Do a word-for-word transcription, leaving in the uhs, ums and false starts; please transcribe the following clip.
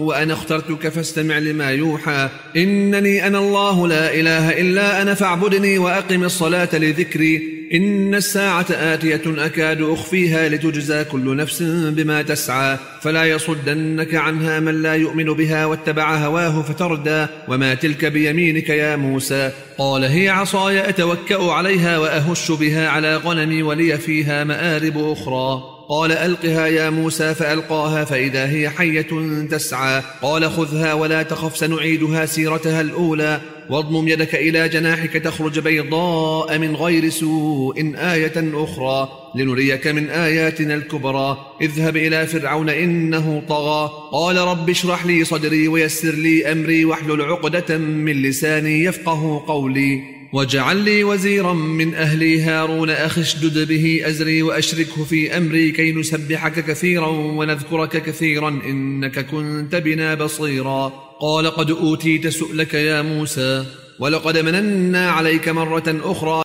وأنا اخترتك فاستمع لما يوحى إنني أنا الله لا إله إلا أنا فاعبدني وأقم الصلاة لذكري إن الساعة آتية أكاد أخفيها لتجزى كل نفس بما تسعى فلا يصدنك عنها من لا يؤمن بها واتبع هواه فتردى وما تلك بيمينك يا موسى قال هي عصاي أتوكأ عليها وأهش بها على غنمي ولي فيها مآرب أخرى قال ألقها يا موسى فألقاها فإذا هي حية تسعى قال خذها ولا تخف سنعيدها سيرتها الأولى واضمم يدك إلى جناحك تخرج بيضاء من غير سوء آية أخرى لنريك من آياتنا الكبرى اذهب إلى فرعون إنه طغى قال رب اشرح لي صدري ويسر لي أمري واحلل عقدة من لساني يفقه قولي واجعل لي وزيرا من أهلي هارون أخي اشدد به أزري وأشركه في أمري كي نسبحك كثيرا ونذكرك كثيرا إنك كنت بنا بصيرا قال قد أوتيت سؤلك يا موسى ولقد مننا عليك مرة أخرى